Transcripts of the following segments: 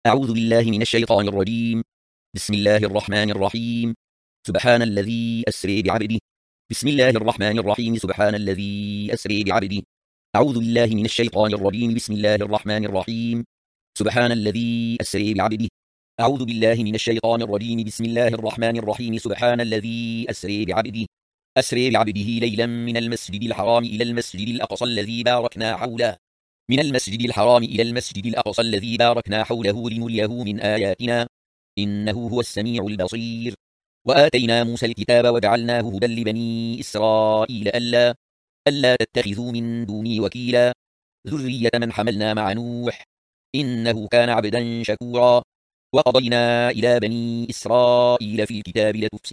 أعوذ بالله من الشيطان الرجيم. بسم الله الرحمن الرحيم. سبحان الذي أسري بعبده. بسم الله الرحمن الرحيم. سبحان الذي أسري بعبده. أعوذ بالله من الشيطان الرجيم. بسم الله الرحمن الرحيم. سبحان الذي أسري بعبده. أعوذ بالله من الشيطان الرجيم. بسم الله الرحمن الرحيم. سبحان الذي أسري بعبده. أسري بعبده ليلا من المسجد الحرام إلى المسجد الأقصى الذي باركنا حوله. من المسجد الحرام إلى المسجد الأقصى الذي باركنا حوله لنريه من آياتنا إنه هو السميع البصير. وآتينا موسى الكتاب وجعلناه هدى لبني إسرائيل ألا تتخذوا من دوني وكيلا ذرية من حملنا مع نوح إنه كان عبدا شكورا. وقضينا إلى بني إسرائيل في الكتاب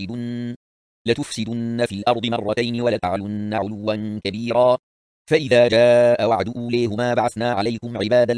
لتفسدن في الأرض مرتين ولتعلن علوا كبيرا. فإذا جاء وعد أوليهما بعثنا عليكم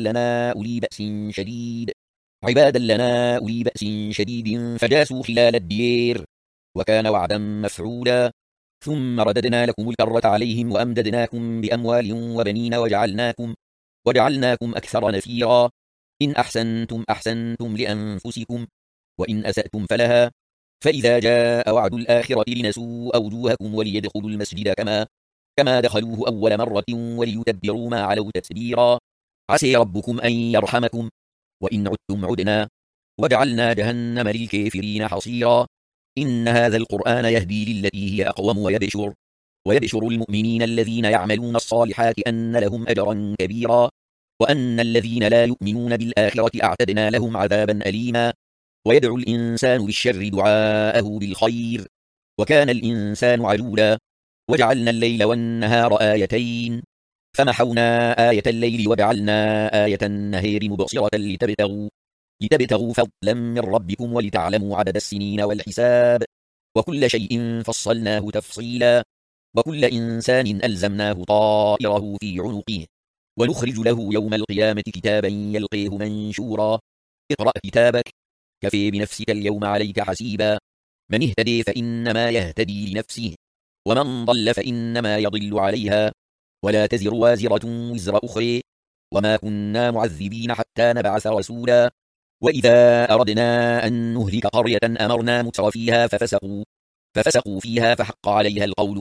عبادا لنا أولي بأس شديد فجاسوا خلال الدير وكان وعدا مفعولا. ثم رددنا لكم الكرة عليهم وأمددناكم بأموال وبنين وجعلناكم أكثر نفيرا. إن أحسنتم أحسنتم لأنفسكم وإن أسأتم فلها. فإذا جاء وعد الآخرة لنسوء وجوهكم وليدخلوا المسجد كما دخلوه أول مرة وليتبروا ما علوا تتبيرا. عسى ربكم أن يرحمكم وإن عدتم عدنا وجعلنا جهنم للكافرين حصيرا. إن هذا القرآن يهدي للتي هي أقوم ويبشر المؤمنين الذين يعملون الصالحات أن لهم أجرا كبيرا. وأن الذين لا يؤمنون بالآخرة أعتدنا لهم عذابا أليما. ويدعو الإنسان بالشر دعاءه بالخير وكان الإنسان عجولا. وجعلنا الليل والنهار آيتين فمحونا آية الليل وجعلنا آية النهار مبصرة لتبتغوا فضلا من ربكم ولتعلموا عدد السنين والحساب وكل شيء فصلناه تفصيلا. وكل إنسان ألزمناه طائره في عنقه ونخرج له يوم القيامة كتابا يلقيه منشورا. اقرأ كتابك كفى بنفسك اليوم عليك حسيبا. من اهتدي فإنما يهتدي لنفسه ومن ضل فإنما يضل عليها ولا تزر وازرة وزر أخرى وما كنا معذبين حتى نبعث رسولا. وإذا أردنا أن نهلك قرية أمرنا متر فيها ففسقوا فيها فحق عليها القول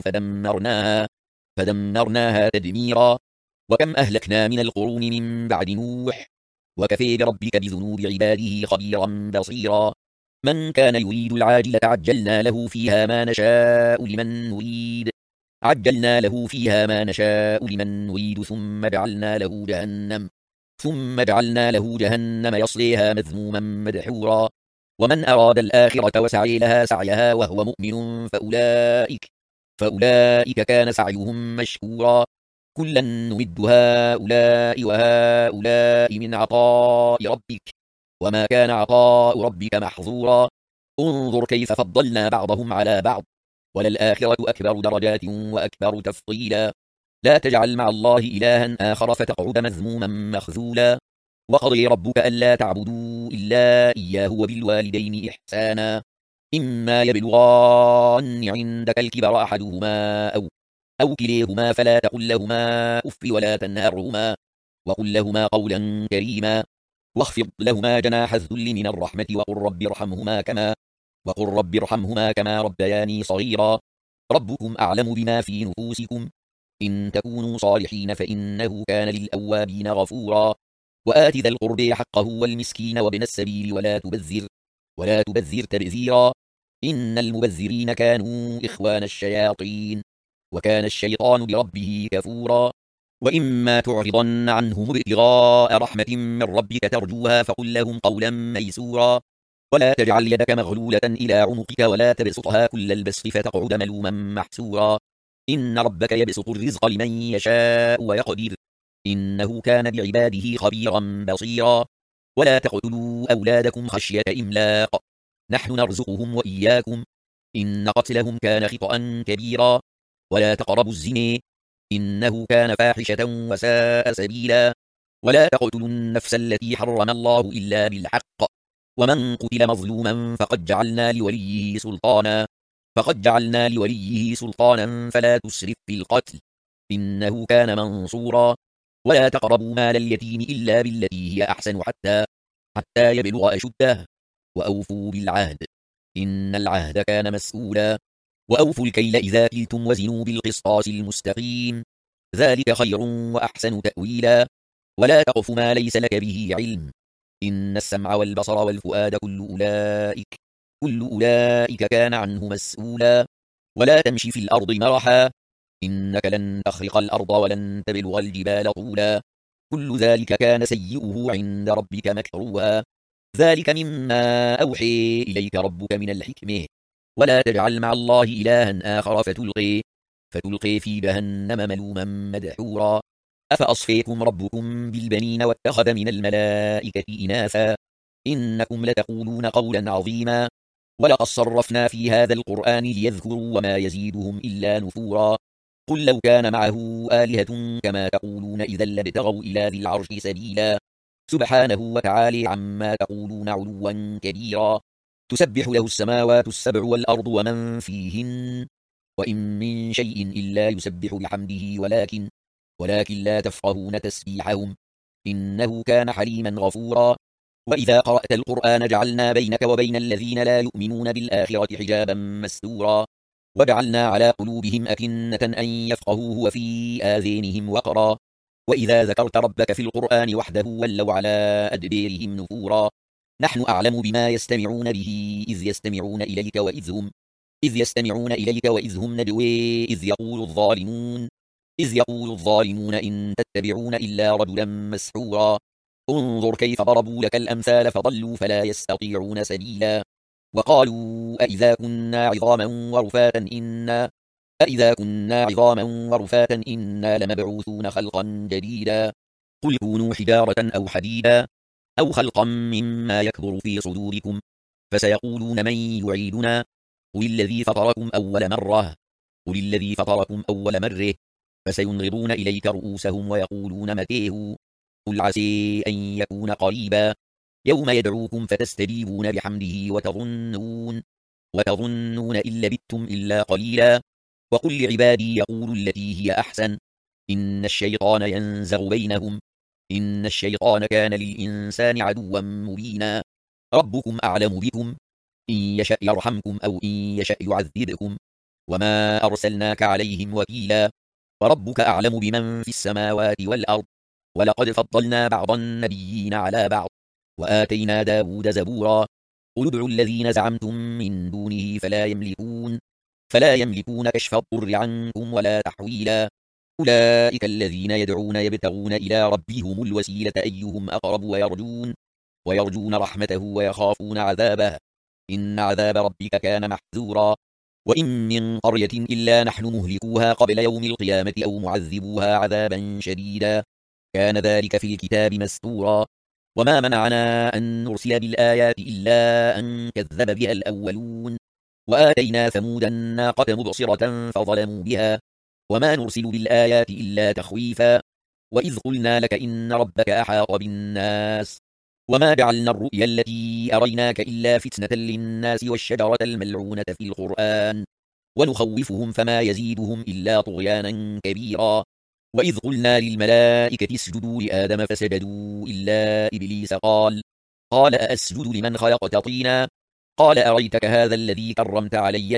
فدمرناها تدميرا. وكم أهلكنا من القرون من بعد نوح وكفى بربك بذنوب عباده خبيرا بصيرا. من كان يريد العاجلة عجلنا له فيها ما نشاء لمن نريد ثم جعلنا له جهنم يصليها مذموما مدحورا. ومن أراد الآخرة وسعي لها سعيها وهو مؤمن فأولئك كان سعيهم مشكورا. كلا نمد هؤلاء وهؤلاء من عطاء ربك وما كان عطاء ربك محظورا. انظر كيف فضلنا بعضهم على بعض وللآخرة أكبر درجات وأكبر تفضيلا. لا تجعل مع الله إلها آخر فتقعد مذموما مخذولا. وقضى ربك ألا تعبدوا إلا إياه وبالوالدين إحسانا. إما يبلغن عندك الكبر أحدهما أو كليهما فلا تقل لهما أف ولا تنهرهما وقل لهما قولا كريما. واخفض لهما جناح الذل من الرحمة وقل رب ارحمهما كما ربياني صغيرا. ربكم أعلم بما في نفوسكم إن تكونوا صالحين فإنه كان للأوابين غفورا. وآت ذا القرب حقه والمسكين وابن السبيل ولا تبذر تبذيرا. إن المبذرين كانوا إخوان الشياطين وكان الشيطان بربه كفورا. وإما تعرضن عنهم ابتغاء رحمة من ربك ترجوها فقل لهم قولا ميسورا. ولا تجعل يدك مغلولة إلى عنقك ولا تبسطها كل البسط فتقعد ملوما محسورا. إن ربك يبسط الرزق لمن يشاء ويقدر إنه كان بعباده خبيرا بصيرا. ولا تقتلوا أولادكم خشية إملاق نحن نرزقهم وإياكم إن قتلهم كان خطأ كبيرا. ولا تقربوا الزنا إنه كان فاحشة وساء سبيلا. ولا تقتلوا النفس التي حرم الله إلا بالحق ومن قتل مظلوما فقد جعلنا لوليه سلطانا فلا تسرف في القتل إنه كان منصورا. ولا تقربوا مال اليتيم إلا بالتي هي أحسن حتى يبلغ أشده. وأوفوا بالعهد إن العهد كان مسؤولا. وأوفوا الكيل إذا كلتم وزنوا بالقسطاس المستقيم، ذلك خير وأحسن تأويلا. ولا تقف ما ليس لك به علم، إن السمع والبصر والفؤاد كل أولئك كان عنه مسؤولا. ولا تمشي في الأرض مرحا، إنك لن تخرق الأرض ولن تبلغ الجبال طولا، كل ذلك كان سيئه عند ربك مكروها. ذلك مما أوحي إليك ربك من الحكمة. ولا تجعل مع الله إلها آخر فتلقي في جهنم ملوما مدحورا. أفأصفيكم ربكم بالبنين واتخذ من الملائكة إناثا، إنكم لتقولون قولا عظيما. ولقد صرفنا في هذا القرآن ليذكروا وما يزيدهم إلا نفورا. قل لو كان معه آلهة كما تقولون إذا لابتغوا إلى ذي العرش سبيلا، سبحانه وتعالى عما تقولون علوا كبيرا. تسبح له السماوات السبع والأرض ومن فيهن، وإن من شيء إلا يسبح بحمده ولكن لا تفقهون تسبيحهم، إنه كان حليما غفورا. وإذا قرأت القرآن جعلنا بينك وبين الذين لا يؤمنون بالآخرة حجابا مستورا، وجعلنا على قلوبهم أكنة أن يفقهوه وفي آذانهم وقرا، وإذا ذكرت ربك في القرآن وحده ولوا على أدبيرهم نفورا. نحن أعلم بما يستمعون به إذ يستمعون إليك وإذ هم ندوي إذ يقول الظالمون إن تتبعون إلا رجلا مسحورا. انظر كيف ضربوا لك الأمثال فضلوا فلا يستطيعون سبيلا. وقالوا أإذا كنا عظاما ورفاتا إنا لمبعوثون خلقا جديدا. قل كونوا حجارة أو حديدا أو خلقا مما يكبر في صدوركم، فسيقولون من يعيدنا قل الذي فطركم أول مرة، فسينغضون إليك رؤوسهم ويقولون متيه، قل عسى أن يكون قريبا. يوم يدعوكم فتستجيبون بحمده وتظنون إن لبثتم إلا قليلا. وقل لعبادي يقولوا التي هي أحسن، إن الشيطان ينزغ بينهم، إن الشيطان كان للإنسان عدوا مبينا. ربكم أعلم بكم، إن يشأ يرحمكم أو إن يشأ يعذبكم، وما أرسلناك عليهم وكيلا. وربك أعلم بمن في السماوات والأرض، ولقد فضلنا بعض النبيين على بعض، وآتينا داود زبورا. قل ادعوا الذين زعمتم من دونه فلا يملكون كشف الضر عنكم ولا تحويلا. أولئك الذين يدعون يبتغون إلى ربهم الوسيلة أيهم أقرب ويرجون رحمته ويخافون عذابه، إن عذاب ربك كان محذورا. وإن من قرية إلا نحن مهلكوها قبل يوم القيامة أو معذبوها عذابا شديدا، كان ذلك في الكتاب مسطورا. وما منعنا أن نرسل بالآيات إلا أن كذب بها الأولون، وآتينا ثمود الناقة مبصرة فظلموا بها، وما نرسل بالآيات إلا تخويفا. وإذ قلنا لك إن ربك أحاط بالناس، وما جعلنا الرؤيا التي أريناك إلا فتنة للناس والشجرة الملعونة في القرآن، ونخوفهم فما يزيدهم إلا طغيانا كبيرا. وإذ قلنا للملائكة اسجدوا لآدم فسجدوا إلا إبليس قال أأسجد لمن خلقت طينا، قال أريتك هذا الذي كرمت علي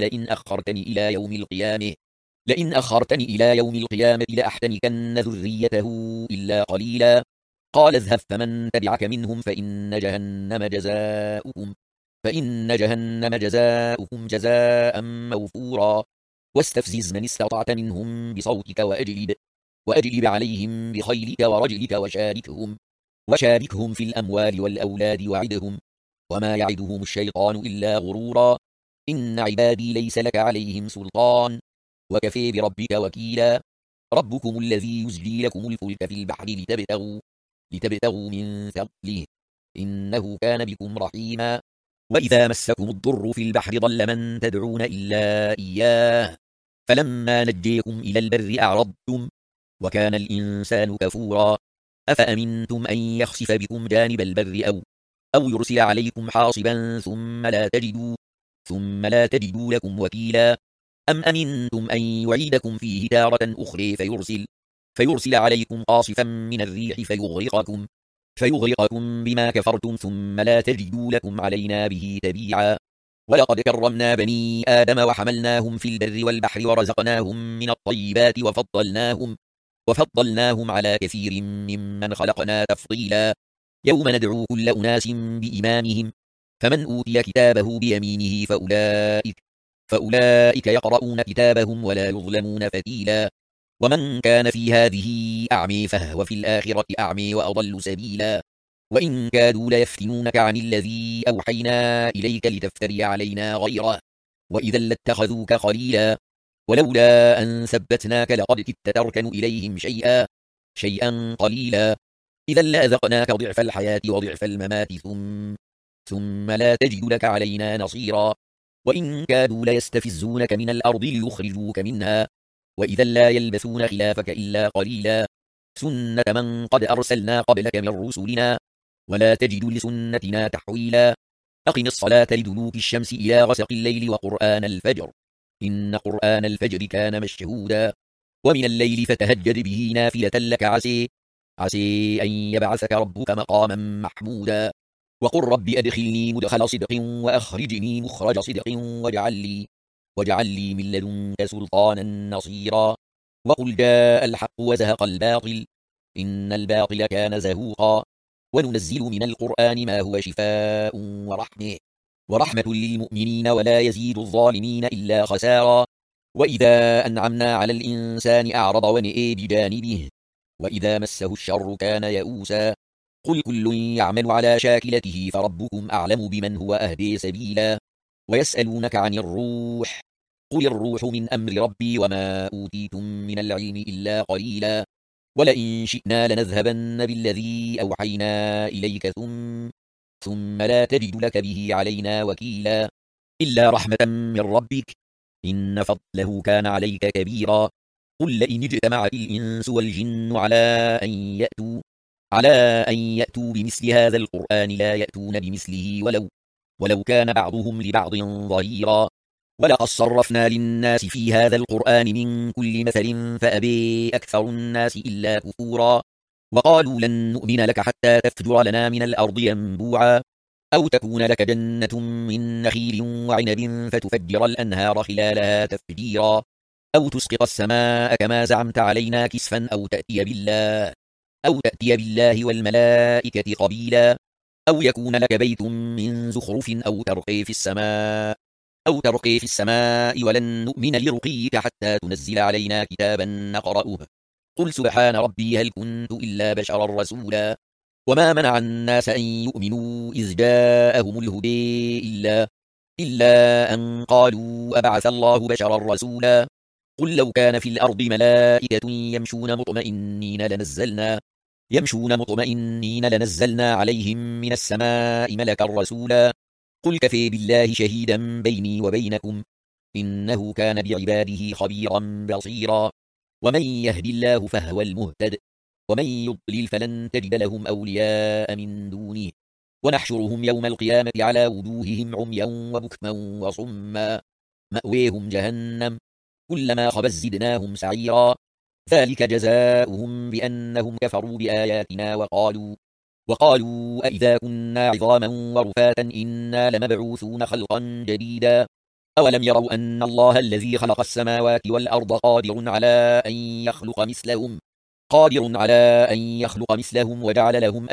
لئن أخرتني إلى يوم القيامة لأحتنكن ذريته إلا قليلا. قال اذهب فمن تبعك منهم فإن جهنم جزاؤكم جزاء موفورا. واستفزز من استطعت منهم بصوتك وأجلب عليهم بخيلك ورجلك وشاركهم في الأموال والأولاد وعدهم، وما يعدهم الشيطان إلا غرورا. إن عبادي ليس لك عليهم سلطان، وكفى بربك وكيلا. ربكم الذي يزجي لكم الفلك في البحر لتبتغوا من فضله، إنه كان بكم رحيما. وإذا مسكم الضر في البحر ضل من تدعون إلا إياه، فلما نجيكم إلى البر أعرضتم، وكان الإنسان كفورا. أفأمنتم أن يخسف بكم جانب البر أو يرسل عليكم حاصبا ثم لا تجدوا لكم وكيلا. أم أمنتم أن يعيدكم فيه تارة أخرى فيرسل عليكم قاصفا من الريح فيغرقكم بما كفرتم ثم لا تجدوا لكم علينا به تبيعا. ولقد كرمنا بني آدم وحملناهم في البر والبحر ورزقناهم من الطيبات وفضلناهم على كثير ممن خلقنا تفضيلا. يوم ندعو كل أناس بإمامهم فمن أوتي كتابه بيمينه فأولئك يقرؤون كتابهم ولا يظلمون فتيلا. ومن كان في هذه أعمي فهو في الآخرة أعمي وأضل سبيلا. وإن كادوا ليفتنونك عن الذي أوحينا إليك لتفتري علينا غيره وإذا لاتخذوك خليلا. ولولا أن ثبتناك لقد كدت تركن إليهم شيئا قليلا. إذا لأذقناك ضعف الحياة وضعف الممات ثم لا تجد لك علينا نصيرا. وإن كادوا ليستفزونك من الأرض ليخرجوك منها وإذا لا يلبثون خلافك إلا قليلا. سنة من قد أرسلنا قبلك من رسلنا ولا تجد لسنتنا تحويلا. أقم الصلاة لدلوك الشمس إلى غسق الليل وقرآن الفجر إن قرآن الفجر كان مشهودا. ومن الليل فتهجد به نافلة لك عسي أن يبعثك ربك مقاما محمودا. وقل رب أدخلني مدخل صدق وأخرجني مخرج صدق واجعل لي من لدنك سلطانا نصيرا. وقل جاء الحق وزهق الباطل إن الباطل كان زهوقا. وننزل من القرآن ما هو شفاء ورحمة للمؤمنين ولا يزيد الظالمين إلا خسارا. وإذا أنعمنا على الإنسان أعرض ونئي بجانبه وإذا مسه الشر كان يئوسا. قل كل يعمل على شاكلته فربكم أعلم بمن هو أهدي سبيلا. ويسألونك عن الروح قل الروح من أمر ربي وما أوتيتم من العلم إلا قليلا. ولئن شئنا لنذهبن بالذي أوحينا إليك ثم لا تجد لك به علينا وكيلا. إلا رحمة من ربك إن فضله كان عليك كبيرا. قل لئن اجتمعت الإنس والجن على أن يأتوا بمثل هذا القرآن لا يأتون بمثله ولو كان بعضهم لبعض ظهيرا. ولقد صرفنا للناس في هذا القرآن من كل مثل فأبي أكثر الناس إلا كفورا. وقالوا لن نؤمن لك حتى تفجر لنا من الأرض ينبوعا أو تكون لك جنة من نخيل وعنب فتفجر الأنهار خلالها تفجيرا أو تسقط السماء كما زعمت علينا كسفا أو تأتي بالله والملائكة قبيلا أو يكون لك بيت من زخرف أو ترقي في السماء ولن نؤمن لرقيك حتى تنزل علينا كتابا نقرأه. قل سبحان ربي هل كنت إلا بشرا رسولا. وما منع الناس أن يؤمنوا إذ جاءهم الهدى إلا أن قالوا أبعث الله بشرا رسولا. قل لو كان في الأرض ملائكة يمشون مطمئنين لنزلنا عليهم من السماء ملكا رسولا. قل كفى بالله شهيدا بيني وبينكم إنه كان بعباده خبيرا بصيرا. ومن يهد الله فهو المهتد ومن يضلل فلن تجد لهم أولياء من دونه ونحشرهم يوم القيامة على وجوههم عميا وبكما وصما مأويهم جهنم كلما خبت زدناهم سعيرا. ذلك جزاؤهم بأنهم كفروا بآياتنا وقالوا أئذا كنا عظاما ورفاتا إنا لمبعوثون خلقا جديدا. أولم يروا أن الله الذي خلق السماوات والأرض قادر على أن يخلق مثلهم وجعل لهم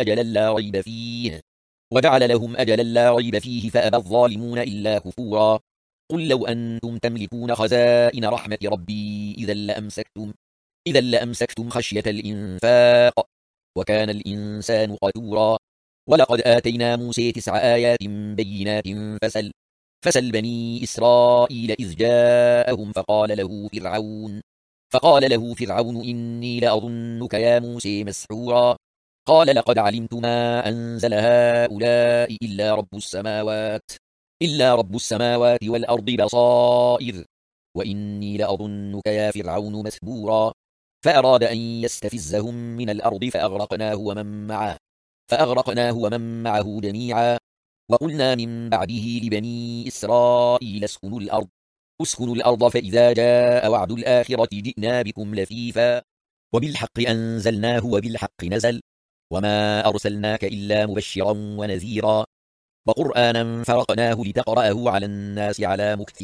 أجلا لا ريب فيه فأبى الظالمون إلا كفورا. قل لو أنتم تملكون خزائن رحمة ربي إذا لأمسكتم خشية الإنفاق وكان الإنسان قتورا. ولقد آتينا موسى 9 آيات بينات فسل بني إسرائيل إذ جاءهم فقال له فرعون إني لأظنك يا موسى مسحورا. قال لقد علمت ما أنزل هؤلاء إلا رب السماوات والأرض بصائر وإني لأظنك يا فرعون مثبورا. فأراد أن يستفزهم من الأرض فأغرقناه ومن معه جميعا. وقلنا من بعده لبني إسرائيل اسكنوا الأرض فإذا جاء وعد الآخرة جئنا بكم لفيفا وبالحق أنزلناه وبالحق نزل وما أرسلناك إلا مبشرا ونذيرا وقرآنا فرقناه لتقرأه على الناس على مكث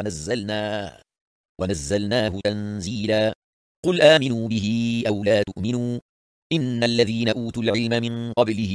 ونزلناه تنزيلا قل آمنوا به أو لا تؤمنوا إن الذين أوتوا العلم من قبله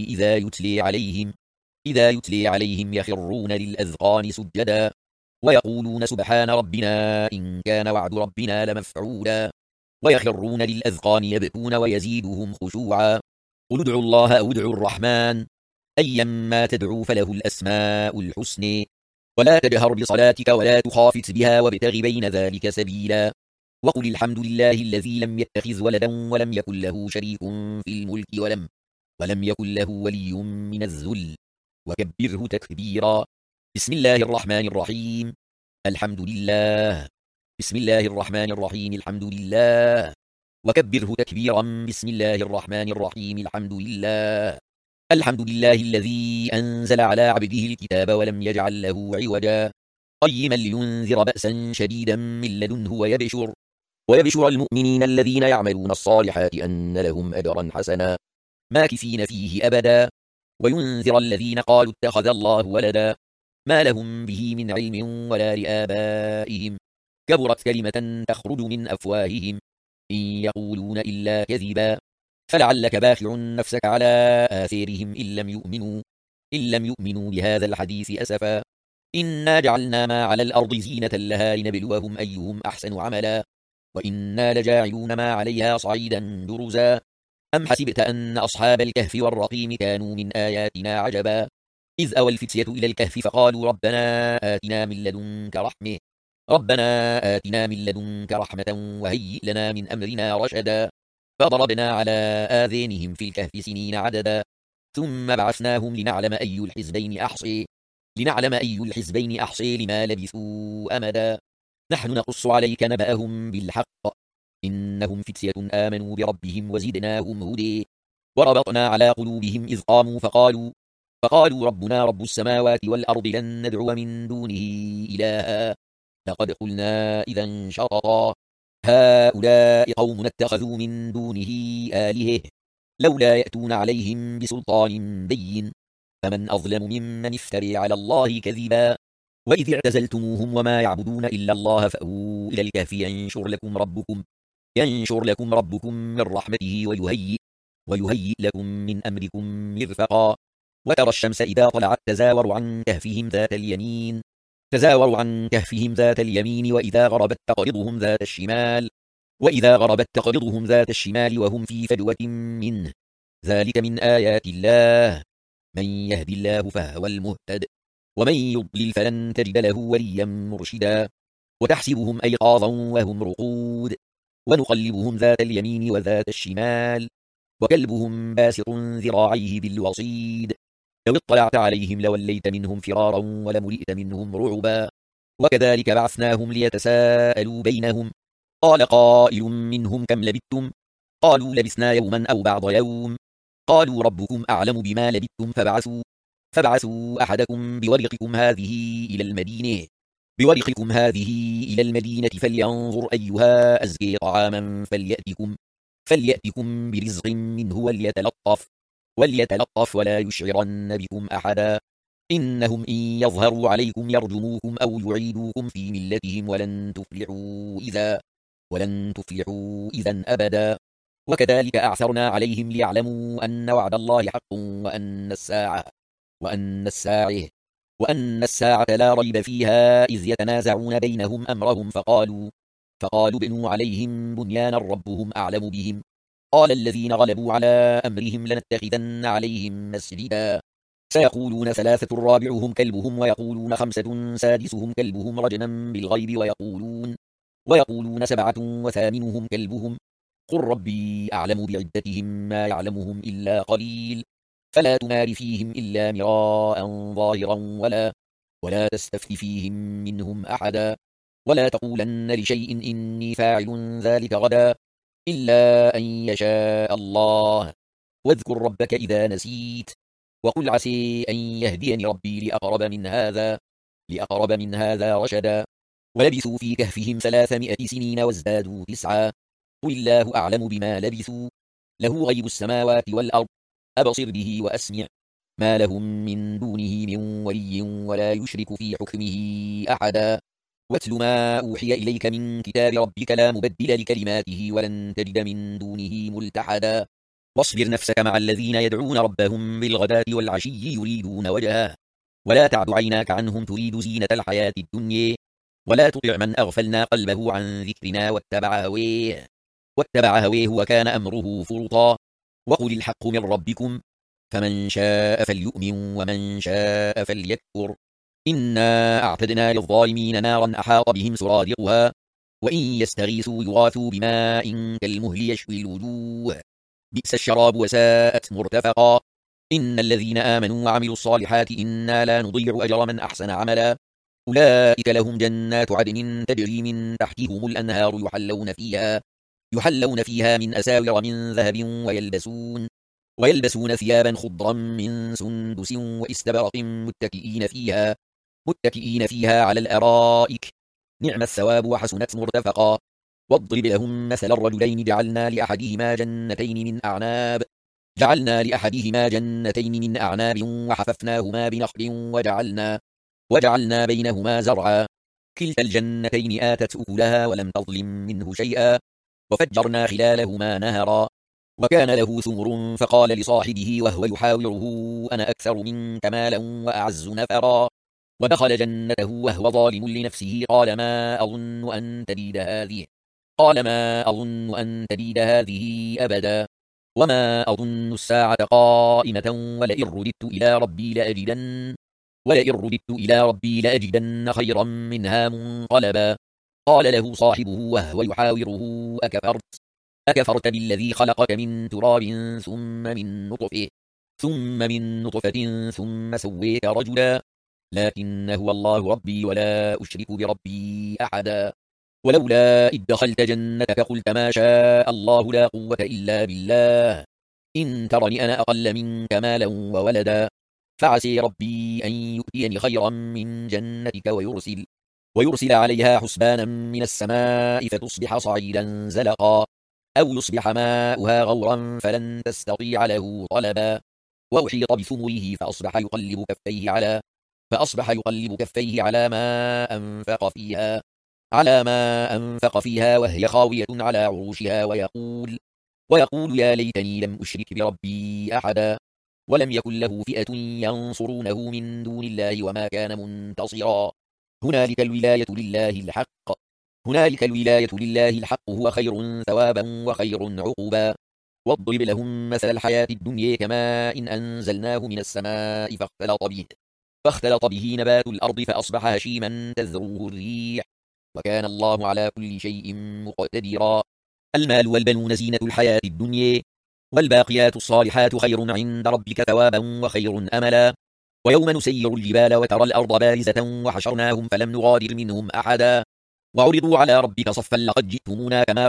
إذا يتلي عليهم يخرون للأذقان سجدا ويقولون سبحان ربنا إن كان وعد ربنا لمفعولا ويخرون للأذقان يبكون ويزيدهم خشوعا قل ادعوا الله أو ادعوا الرحمن أيما تدعوا فله الأسماء الحسن ولا تجهر بصلاتك ولا تخافت بها وابتغ بين ذلك سبيلا وقل الحمد لله الذي لم يتخذ ولدا ولم يكن له شريك في الملك ولم يكن له ولي من الذل وكبره تكبيرا بسم الله الرحمن الرحيم الحمد لله بسم الله الرحمن الرحيم الحمد لله وكبره تكبيرا بسم الله الرحمن الرحيم الحمد لله الذي أنزل على عبده الكتاب ولم يجعل له عوجا قيما لينذر بأسا شديدا من لدنه ويبشر المؤمنين الذين يعملون الصالحات أن لهم أجرا حسنا ماكثين فيه أبدا وينذر الذين قالوا اتخذ الله ولدا ما لهم به من علم ولا لآبائهم كبرت كلمة تخرج من أفواههم إن يقولون إلا كذبا فلعلك باخع نفسك على آثارهم إن لم يؤمنوا بهذا الحديث أسفا إنا جعلنا ما على الأرض زينة لها لنبلوهم أيهم أحسن عملا وإنا لجاعلون ما عليها صعيدا جرزا أم حسبت أن أصحاب الكهف والرقيم كانوا من آياتنا عجبا إذ أوى الفتية إلى الكهف فقالوا ربنا آتنا من لدنك رحمة وهيئ لنا من أمرنا رشدا فضربنا على آذانهم في الكهف سنين عددا ثم بعثناهم لنعلم أي الحزبين أحصي لما لبثوا أمدا نحن نقص عليك نبأهم بالحق إنهم فتية آمنوا بربهم وزدناهم هدى وربطنا على قلوبهم إذ قاموا فقالوا ربنا رب السماوات والأرض لن ندعو من دونه إلها لقد قلنا إذا شططا هؤلاء قوم اتخذوا من دونه آلهة لولا يأتون عليهم بسلطان بين فمن أظلم ممن افتري على الله كذبا وإذ اعتزلتموهم وما يعبدون إلا الله فأووا إلى الكهف ينشر لكم ربكم من رحمته ويهيئ لكم من أمركم مرفقا وترى الشمس إذا طلعت تزاور عن كهفهم ذات اليمين وإذا غربت تقرضهم ذات الشمال وهم في فجوة منه ذلك من آيات الله من يهد الله فهو المهتد ومن يضلل فلن تجد له وليا مرشدا وتحسبهم أيقاظا وهم رقود ونقلبهم ذات اليمين وذات الشمال وكلبهم باسط ذراعيه بالوصيد لو اطلعت عليهم لوليت منهم فرارا ولملئت منهم رعبا وكذلك بعثناهم ليتساءلوا بينهم قال قائل منهم كم لبثتم قالوا لبثنا يوما أو بعض يوم قالوا ربكم أعلم بما لبثتم فابعثوا أحدكم بورقكم هذه إلى المدينة فلينظر أيها أزكي طعاما فليأتكم برزق منه وليتلطف ولا يشعرن بكم أحدا إنهم إن يظهروا عليكم يرجموكم أو يعيدوكم في ملتهم ولن تفلحوا إذا أبدا وكذلك أعثرنا عليهم ليعلموا أن وعد الله حق وأن الساعة لا ريب فيها إذ يتنازعون بينهم أمرهم فقالوا ابنوا عليهم بنيانا ربهم أعلم بهم قال الذين غلبوا على أمرهم لنتخذن عليهم مسجدا سيقولون 3 رابعهم كلبهم ويقولون 5 سادسهم كلبهم رجما بالغيب ويقولون 7 وثامنهم كلبهم قل ربي أعلم بعدتهم ما يعلمهم إلا قليل فلا تمار فيهم إلا مراء ظاهرا ولا تستفت فيهم منهم أحدا ولا تقولن لشيء إني فاعل ذلك غدا إلا أن يشاء الله واذكر ربك إذا نسيت وقل عسى أن يهديني ربي لأقرب من هذا رشدا ولبثوا في كهفهم 300 سنين وازدادوا 9 قل الله أعلم بما لبثوا له غيب السماوات والأرض أبصر به وأسمع ما لهم من دونه من ولي ولا يشرك في حكمه أحدا واتل ما أوحي إليك من كتاب ربك لا مبدل لكلماته ولن تجد من دونه ملتحدا واصبر نفسك مع الذين يدعون ربهم بالغداة والعشي يريدون وجهه ولا تعد عيناك عنهم تريد زينة الحياة الدنيا ولا تطع من أغفلنا قلبه عن ذكرنا واتبع هويه وكان أمره فرطا وقل الحق من ربكم فمن شاء فليؤمن ومن شاء فليكفر إنا أعتدنا للظالمين نارا أحاط بهم سرادقها وإن يستغيثوا يغاثوا بماء كالمهل يشوي الوجوه بئس الشراب وساءت مرتفقا إن الذين آمنوا وعملوا الصالحات إنا لا نضيع أجر من أحسن عملا أولئك لهم جنات عدن تجري من تحتهم الأنهار يحلون فيها من أساور من ذهب ويلبسون ثيابا خضرا من سندس وإستبرق متكئين فيها على الأرائك نعم الثواب وحسنت مرتفقا واضرب لهم مثل الرجلين جعلنا لأحدهما جنتين من أعناب وحففناهما بنخل وجعلنا بينهما زرعا كلتا الجنتين آتت أكلها ولم تظلم منه شيئا وفجرنا خلالهما نهرا وكان له ثمر فقال لصاحبه وهو يحاوره أنا أكثر منك مالا وأعز نفرا ودخل جنته وهو ظالم لنفسه قال ما أظن أن تبيد هذه أبدا وما أظن الساعة قائمة ولئن رددت إلى ربي لأجدن خيرا منها منقلبا قال له صاحبه وهو يحاوره أكفرت بالذي خلقك من تراب ثم من نطفة ثم سويك رجلا لكن هو الله ربي ولا أشرك بربي أحدا ولولا إذ دخلت جنتك قلت ما شاء الله لا قوة إلا بالله إن ترني أنا أقل منك مالا وولدا فعسي ربي أن يؤتيني خيرا من جنتك ويرسل عليها حسبانا من السماء فتصبح صعيدا زلقا أو يصبح ماؤها غورا فلن تستطيع له طلبا وأحيط بثمره فأصبح يقلب كفيه على ما أنفق فيها وهي خاوية على عروشها ويقول يا ليتني لم أشرك بربي أحدا ولم يكن له فئة ينصرونه من دون الله وما كان منتصرا هنالك الولاية لله الحق هو خير ثوابا وخير عقبا واضرب لهم مثل الحياة الدنيا كماء إن أنزلناه من السماء فاختلط به نبات الأرض فأصبح هشيما تذروه الريح وكان الله على كل شيء مقتدرا المال والبنون زينة الحياة الدنيا والباقيات الصالحات خير عند ربك ثوابا وخير أملا ويوم نسير الجبال وترى الأرض بارزة وحشرناهم فلم نغادر منهم أحدا وعرضوا على ربك صفا لقد جئتمونا كما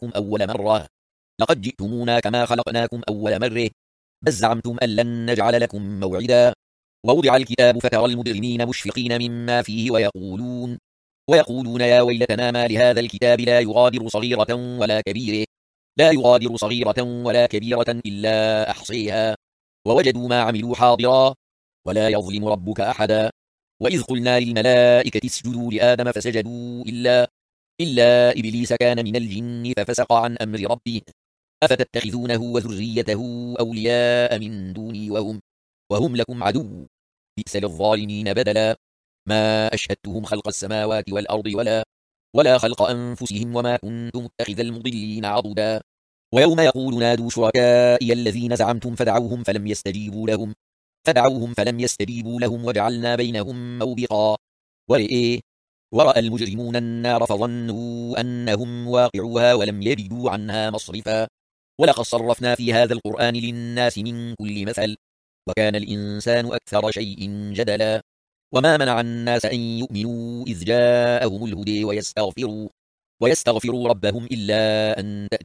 خلقناكم أول مرة بل زعمتم أن لن نجعل لكم موعدا ووضع الكتاب فترى المجرمين مشفقين مما فيه ويقولون يا ويلتنا ما لهذا الكتاب لا يغادر صغيرة ولا كبيرة إلا أحصيها ووجدوا ما عملوا حاضرا ولا يظلم ربك أحدا وإذ قلنا للملائكة اسجدوا لآدم فسجدوا إلا إبليس كان من الجن ففسق عن أمر ربه أفتتخذونه وذريته أولياء من دوني وهم لكم عدو بئس للظالمين بدلا ما أشهدتهم خلق السماوات والأرض ولا خلق أنفسهم وما كنت متخذ المضلين عضدا ويوم يقول نادوا شركائي الذين زعمتم فدعوهم فلم يستجيبوا لهم وجعلنا بينهم موبقا ورأى المجرمون النار فظنوا أنهم واقعوها ولم يجدوا عنها مصرفا ولقد صرفنا في هذا القرآن للناس من كل مثل وكان الإنسان أكثر شيء جدلا وما منع الناس أن يؤمنوا إذ جاءهم الهدى ويستغفروا ربهم إلا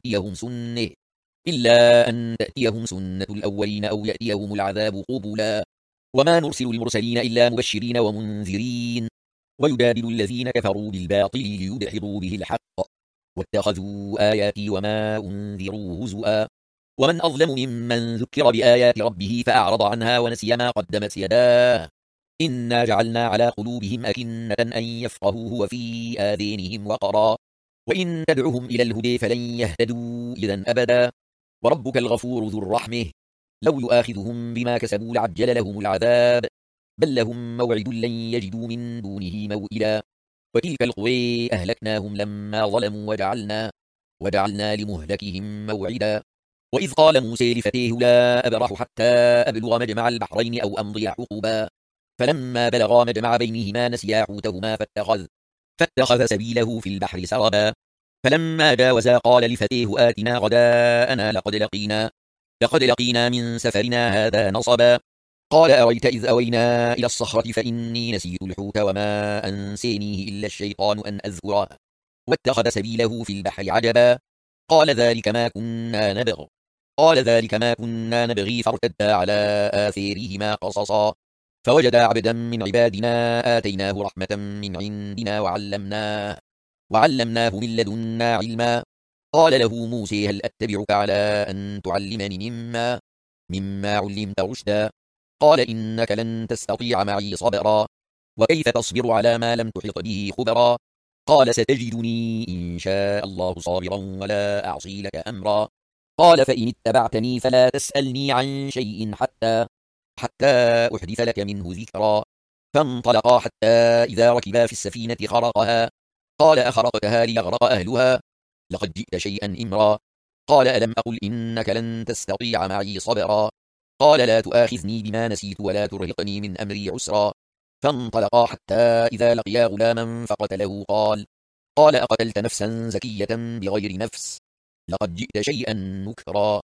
أن تأتيهم سنة الأولين أو يأتيهم العذاب قبلا وما نرسل المرسلين إلا مبشرين ومنذرين ويجادل الذين كفروا بالباطل ليدحضوا به الحق واتخذوا آياتي وما أنذروا هزؤا ومن أظلم ممن ذكر بآيات ربه فأعرض عنها ونسي ما قدمت يداه إنا جعلنا على قلوبهم أكنة أن يفقهوه وفي آذانهم وقرا وإن تدعهم إلى الهدى فلن يهتدوا إذا أبدا وربك الغفور ذو الرحمة لو يؤاخذهم بما كسبوا لعجل لهم العذاب بل لهم موعد لن يجدوا من دونه موئلا وتلك القرى أهلكناهم لما ظلموا وجعلنا لمهلكهم موعدا وإذ قال موسى لفتيه لا أبرح حتى أبلغ مجمع البحرين أو أمضي حقبا فلما بلغا مجمع بينهما نسيا حوتهما فاتخذ سبيله في البحر سربا فلما جاوزا قال لفتيه آتنا غداءنا لقد لقينا من سفرنا هذا نصبا قال أريت إذ أوينا إلى الصخرة فإني نسيت الحوت وما أنسانيه إلا الشيطان أن أذكره واتخذ سبيله في البحر عجبا قال ذلك ما كنا نبغي فارتدا على آثارهما قصصا فوجدا عبدا من عبادنا آتيناه رحمة من عندنا وعلمناه من لدنا علما قال له موسى هل أتبعك على أن تعلمني مما علمت رشدا قال إنك لن تستطيع معي صبرا وكيف تصبر على ما لم تحط به خبرا قال ستجدني إن شاء الله صابرا ولا أعصي لك أمرا قال فإن اتبعتني فلا تسألني عن شيء حتى أحدث لك منه ذكرا فانطلقا حتى إذا ركبا في السفينة خرقها قال أخرقتها ليغرق أهلها لقد جئت شيئا إمرا قال ألم أقل إنك لن تستطيع معي صبرا قال لا تؤاخذني بما نسيت ولا ترهقني من أمري عسرا فانطلقا حتى إذا لقيا غلاما فقتله قال أقتلت نفسا زكية بغير نفس لقد جئت شيئا نكرا